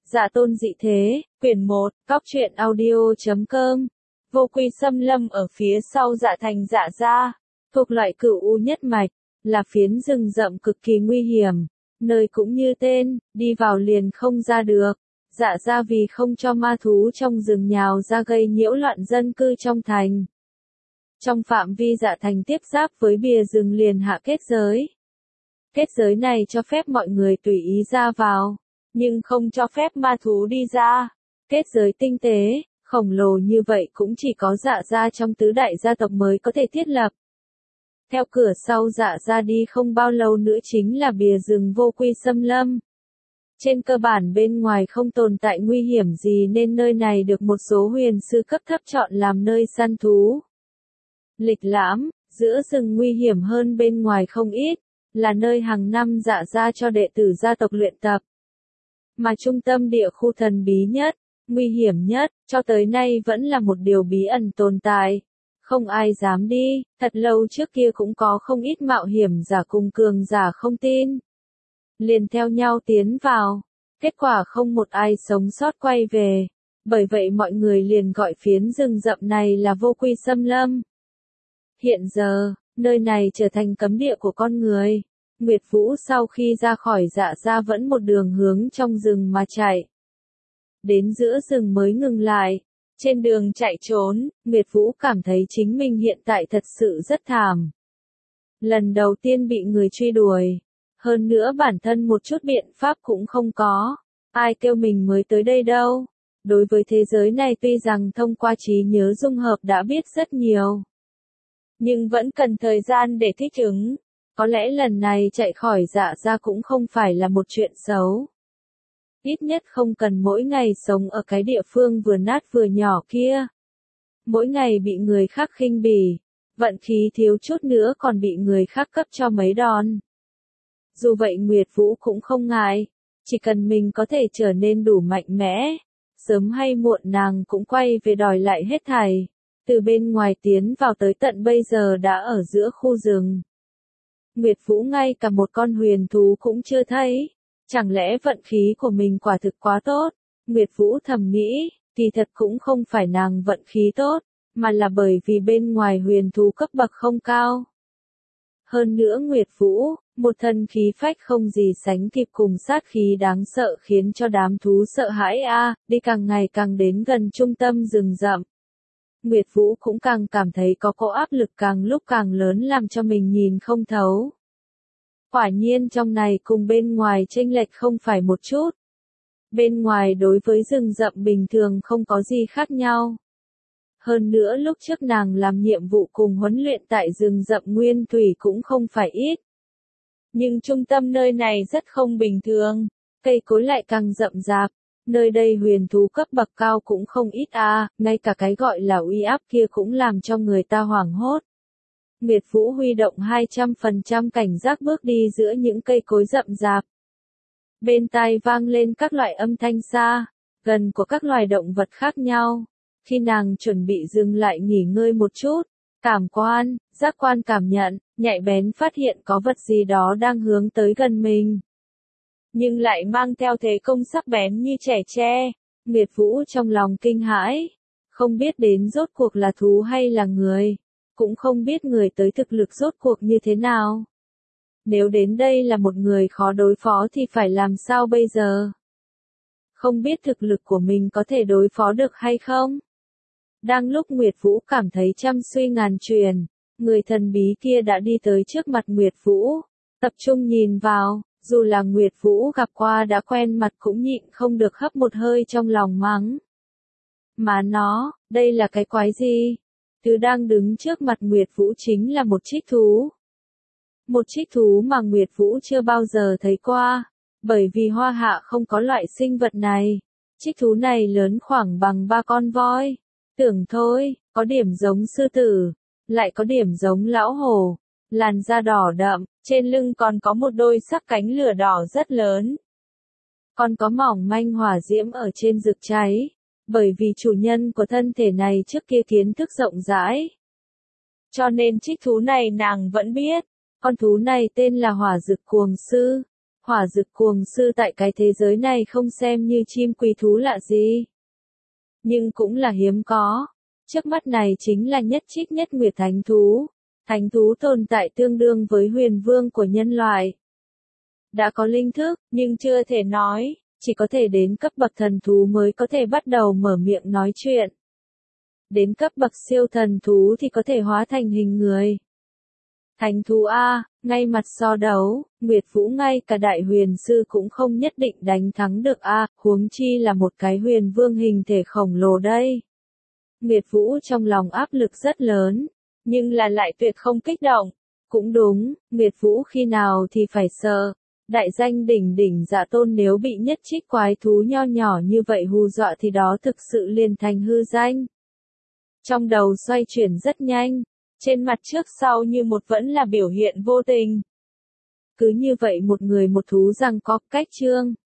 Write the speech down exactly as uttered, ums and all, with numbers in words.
Dạ tôn dị thế, quyển một, cóc truyện audio chấm com. Vô quy xâm lâm ở phía sau Dạ Thành Dạ Gia, thuộc loại cửu u nhất mạch, là phiến rừng rậm cực kỳ nguy hiểm, nơi cũng như tên, đi vào liền không ra được. Dạ Gia vì không cho ma thú trong rừng nhào ra gây nhiễu loạn dân cư trong thành. Trong phạm vi Dạ Thành tiếp giáp với bìa rừng liền hạ kết giới. Kết giới này cho phép mọi người tùy ý ra vào, nhưng không cho phép ma thú đi ra. Kết giới tinh tế, khổng lồ như vậy cũng chỉ có Dạ Gia trong tứ đại gia tộc mới có thể thiết lập. Theo cửa sau Dạ Gia đi không bao lâu nữa chính là bìa rừng vô quy xâm lâm. Trên cơ bản bên ngoài không tồn tại nguy hiểm gì nên nơi này được một số huyền sư cấp thấp chọn làm nơi săn thú. Lịch lãm, giữa rừng nguy hiểm hơn bên ngoài không ít, là nơi hàng năm Dạ Gia cho đệ tử gia tộc luyện tập. Mà trung tâm địa khu thần bí nhất, nguy hiểm nhất, cho tới nay vẫn là một điều bí ẩn tồn tại. Không ai dám đi, thật lâu trước kia cũng có không ít mạo hiểm giả cùng cường giả không tin. Liền theo nhau tiến vào, kết quả không một ai sống sót quay về, bởi vậy mọi người liền gọi phiến rừng rậm này là vô quy xâm lâm. Hiện giờ, nơi này trở thành cấm địa của con người. Nguyệt Vũ sau khi ra khỏi Dạ Gia vẫn một đường hướng trong rừng mà chạy. Đến giữa rừng mới ngừng lại. Trên đường chạy trốn, Nguyệt Vũ cảm thấy chính mình hiện tại thật sự rất thảm. Lần đầu tiên bị người truy đuổi. Hơn nữa bản thân một chút biện pháp cũng không có. Ai kêu mình mới tới đây đâu. Đối với thế giới này tuy rằng thông qua trí nhớ dung hợp đã biết rất nhiều, nhưng vẫn cần thời gian để thích ứng. Có lẽ lần này chạy khỏi Dạ Gia cũng không phải là một chuyện xấu. Ít nhất không cần mỗi ngày sống ở cái địa phương vừa nát vừa nhỏ kia. Mỗi ngày bị người khác khinh bỉ, vận khí thiếu chút nữa còn bị người khác cấp cho mấy đòn. Dù vậy Nguyệt Vũ cũng không ngại, chỉ cần mình có thể trở nên đủ mạnh mẽ, sớm hay muộn nàng cũng quay về đòi lại hết thảy. Từ bên ngoài tiến vào tới tận bây giờ đã ở giữa khu rừng. Nguyệt Vũ ngay cả một con huyền thú cũng chưa thấy. Chẳng lẽ vận khí của mình quả thực quá tốt? Nguyệt Vũ thầm nghĩ, thì thật cũng không phải nàng vận khí tốt, mà là bởi vì bên ngoài huyền thú cấp bậc không cao. Hơn nữa Nguyệt Vũ, một thân khí phách không gì sánh kịp cùng sát khí đáng sợ khiến cho đám thú sợ hãi a, đi càng ngày càng đến gần trung tâm rừng rậm. Nguyệt Vũ cũng càng cảm thấy có cỗ áp lực càng lúc càng lớn làm cho mình nhìn không thấu. Quả nhiên trong này cùng bên ngoài chênh lệch không phải một chút. Bên ngoài đối với rừng rậm bình thường không có gì khác nhau. Hơn nữa lúc trước nàng làm nhiệm vụ cùng huấn luyện tại rừng rậm nguyên thủy cũng không phải ít. Nhưng trung tâm nơi này rất không bình thường, cây cối lại càng rậm rạp. Nơi đây huyền thú cấp bậc cao cũng không ít à, ngay cả cái gọi là uy áp kia cũng làm cho người ta hoảng hốt. Nguyệt Vũ huy động hai trăm phần trăm cảnh giác bước đi giữa những cây cối rậm rạp. Bên tai vang lên các loại âm thanh xa, gần của các loài động vật khác nhau. Khi nàng chuẩn bị dừng lại nghỉ ngơi một chút, cảm quan, giác quan cảm nhận, nhạy bén phát hiện có vật gì đó đang hướng tới gần mình. Nhưng lại mang theo thế công sắc bén như trẻ tre. Nguyệt Vũ trong lòng kinh hãi, không biết đến rốt cuộc là thú hay là người, cũng không biết người tới thực lực rốt cuộc như thế nào. Nếu đến đây là một người khó đối phó thì phải làm sao bây giờ? Không biết thực lực của mình có thể đối phó được hay không? Đang lúc Nguyệt Vũ cảm thấy trăm suy ngàn truyền, người thần bí kia đã đi tới trước mặt Nguyệt Vũ, tập trung nhìn vào. Dù là Nguyệt Vũ gặp qua đã quen mặt cũng nhịn không được hấp một hơi trong lòng mắng. Mà nó, đây là cái quái gì? Thứ đang đứng trước mặt Nguyệt Vũ chính là một trích thú. Một trích thú mà Nguyệt Vũ chưa bao giờ thấy qua, bởi vì Hoa Hạ không có loại sinh vật này. Trích thú này lớn khoảng bằng ba con voi. Tưởng thôi, có điểm giống sư tử, lại có điểm giống lão hổ. Làn da đỏ đậm, trên lưng còn có một đôi sắc cánh lửa đỏ rất lớn. Còn có mỏng manh hỏa diễm ở trên rực cháy, bởi vì chủ nhân của thân thể này trước kia kiến thức rộng rãi. Cho nên trích thú này nàng vẫn biết, con thú này tên là hỏa dực cuồng sư. Hỏa dực cuồng sư tại cái thế giới này không xem như chim quý thú lạ gì. Nhưng cũng là hiếm có. Trước mắt này chính là nhất trích nhất nguyệt thánh thú. Thánh thú tồn tại tương đương với huyền vương của nhân loại. Đã có linh thức, nhưng chưa thể nói, chỉ có thể đến cấp bậc thần thú mới có thể bắt đầu mở miệng nói chuyện. Đến cấp bậc siêu thần thú thì có thể hóa thành hình người. Thánh thú A, ngay mặt so đấu, Nguyệt Vũ ngay cả đại huyền sư cũng không nhất định đánh thắng được A, huống chi là một cái huyền vương hình thể khổng lồ đây. Nguyệt Vũ trong lòng áp lực rất lớn, nhưng là lại tuyệt không kích động. Cũng đúng, Nguyệt Vũ khi nào thì phải sợ. Đại danh đỉnh đỉnh Dạ Tôn nếu bị nhất trích quái thú nho nhỏ như vậy hù dọa thì đó thực sự liền thành hư danh. Trong đầu xoay chuyển rất nhanh, trên mặt trước sau như một vẫn là biểu hiện vô tình. Cứ như vậy một người một thú rằng có cách chương.